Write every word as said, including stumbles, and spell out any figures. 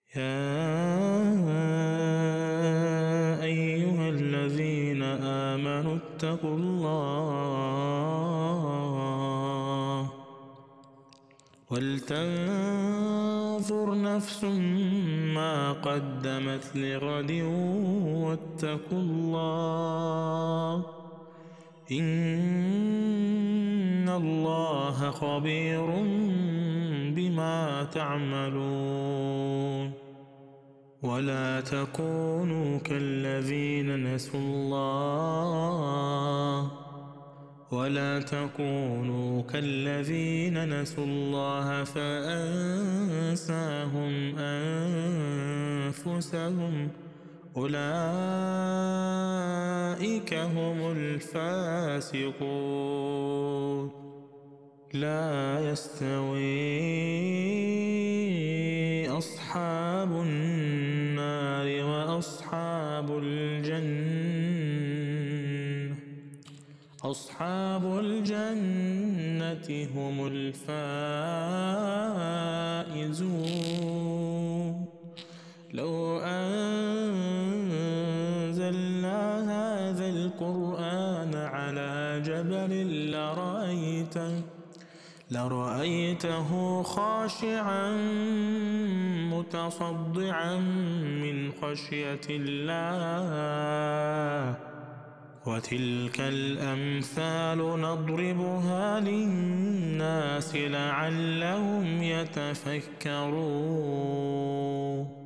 يا أيها الذين آمنوا اتقوا الله ولتنظر نفس ما قدمت لغد واتقوا الله إن الله خبير بما تعملون ولا تكونوا كالذين نسوا الله ولا تكونوا كالذين نسوا الله فأنساهم أنفسهم أولئك هم الفاسقون لا يستوي أصحاب النار وأصحاب الجنة أصحاب الجنة هم الفائزون لو أنزلنا هذا القرآن على جبل لرأيته لرأيته خاشعا متصدعا من خشية الله وتلك الأمثال نضربها للناس لعلهم يتفكرون.